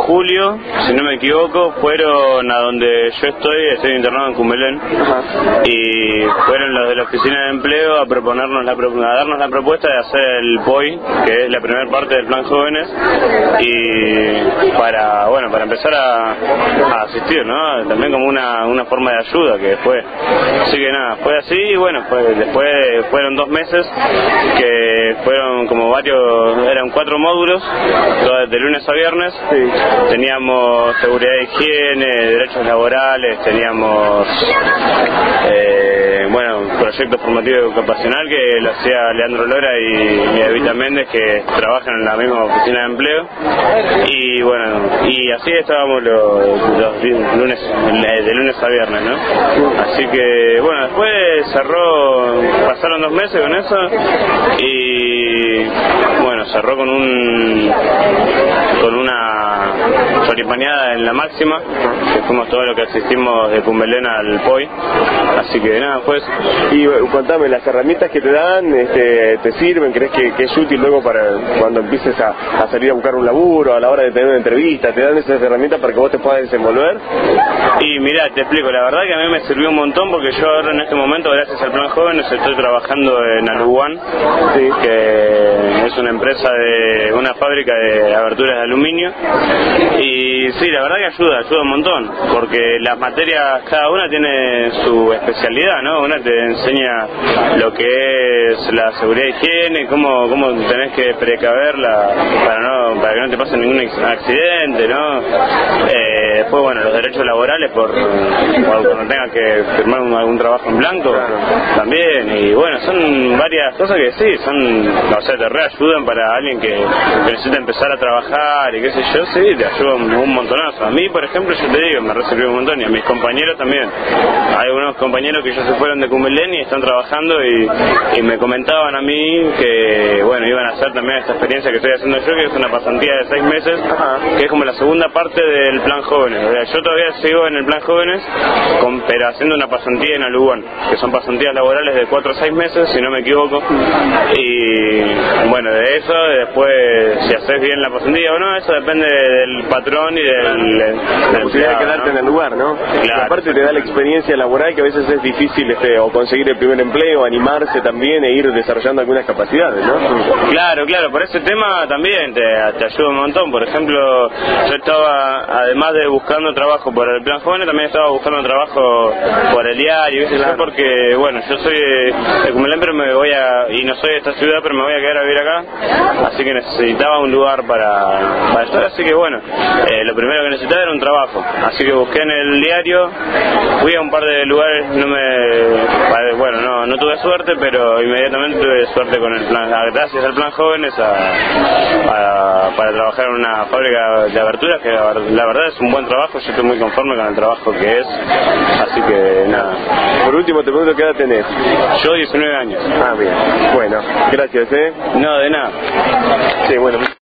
julio, si no me equivoco, fueron a donde yo estoy internado en Cumbelén, y fueron los de la oficina de empleo a proponernos a darnos la propuesta de hacer el POI, que es la primera parte del Plan Jóvenes, y para empezar a asistir, ¿no? También como una forma de ayuda que fue. Así que nada, fue así, y bueno, después fueron 2 meses que fueron como eran 4 módulos, de lunes a viernes. Teníamos seguridad de higiene, derechos laborales, teníamos proyecto formativo y ocupacional que lo hacía Leandro Lora y Evita Méndez, que trabajan en la misma oficina de empleo, y bueno, y así estábamos los lunes, de lunes a viernes, ¿no? Así que bueno, después pasaron 2 meses con eso, y bueno, cerró con una choripaneada en la máxima, que fuimos todo lo que asistimos de Cumbelén al POI. Así que nada, pues. Y contame, las herramientas que te dan, ¿te sirven? ¿Crees que es útil luego para cuando empieces a salir a buscar un laburo, a la hora de tener una entrevista? ¿Te dan esas herramientas para que vos te puedas desenvolver? Y mirá, te explico, la verdad que a mí me sirvió un montón, porque yo ahora en este momento, gracias al Plan Jóvenes, estoy trabajando en Aluguán, que es una empresa una fábrica de aberturas de aluminio, y sí, la verdad que ayuda un montón, porque las materias, cada una tiene su especialidad, ¿no? Una te enseña lo que es la seguridad de higiene, cómo tenés que precaverla para que no te pase ningún accidente, ¿no? Después, bueno, los derechos laborales por cuando tengas que firmar algún trabajo en blanco, también, y bueno, son varias cosas que sí, te reayudan para alguien que necesita empezar a trabajar y qué sé yo, sí, te ayudan un montonazo. A mí, por ejemplo, yo te digo, me recibió un montón, y a mis compañeros también. Hay algunos compañeros que ya se fueron de Cumbelén y están trabajando, y me comentaban a mí que, bueno, iban a hacer también esta experiencia que estoy haciendo yo, que es una pasantía de 6 meses, que es como la segunda parte del Plan Jóvenes. O sea, yo todavía sigo en el Plan Jóvenes, pero haciendo una pasantía en Aluguán, que son pasantías laborales de 4 a 6 meses, si no me equivoco, y bueno, de eso, después, si haces bien la pasantía o no, eso depende del patrón y la posibilidad de quedarte, ¿no?, en el lugar, ¿no? Claro. Aparte te da la experiencia laboral, que a veces es difícil o conseguir el primer empleo, animarse también e ir desarrollando algunas capacidades, ¿no? Claro, por ese tema también te ayuda un montón. Por ejemplo, yo estaba, además de buscando trabajo por el Plan Jóvenes, también estaba buscando trabajo por el diario, ¿viste? Claro. Porque, bueno, yo soy de Cumbelén, pero y no soy de esta ciudad, pero me voy a quedar a vivir acá, así que necesitaba un lugar para estar, así que bueno, lo primero que necesitaba era un trabajo, así que busqué en el diario, fui a un par de lugares, no tuve suerte, pero inmediatamente tuve suerte con el plan, gracias al Plan Jóvenes, para trabajar en una fábrica de aberturas, que la verdad es un buen trabajo, yo estoy muy conforme con el trabajo que es, así que nada. Por último te pregunto, ¿qué edad tenés? Yo 19 años. Ah, bien, bueno, gracias, No, de nada. Sí, bueno.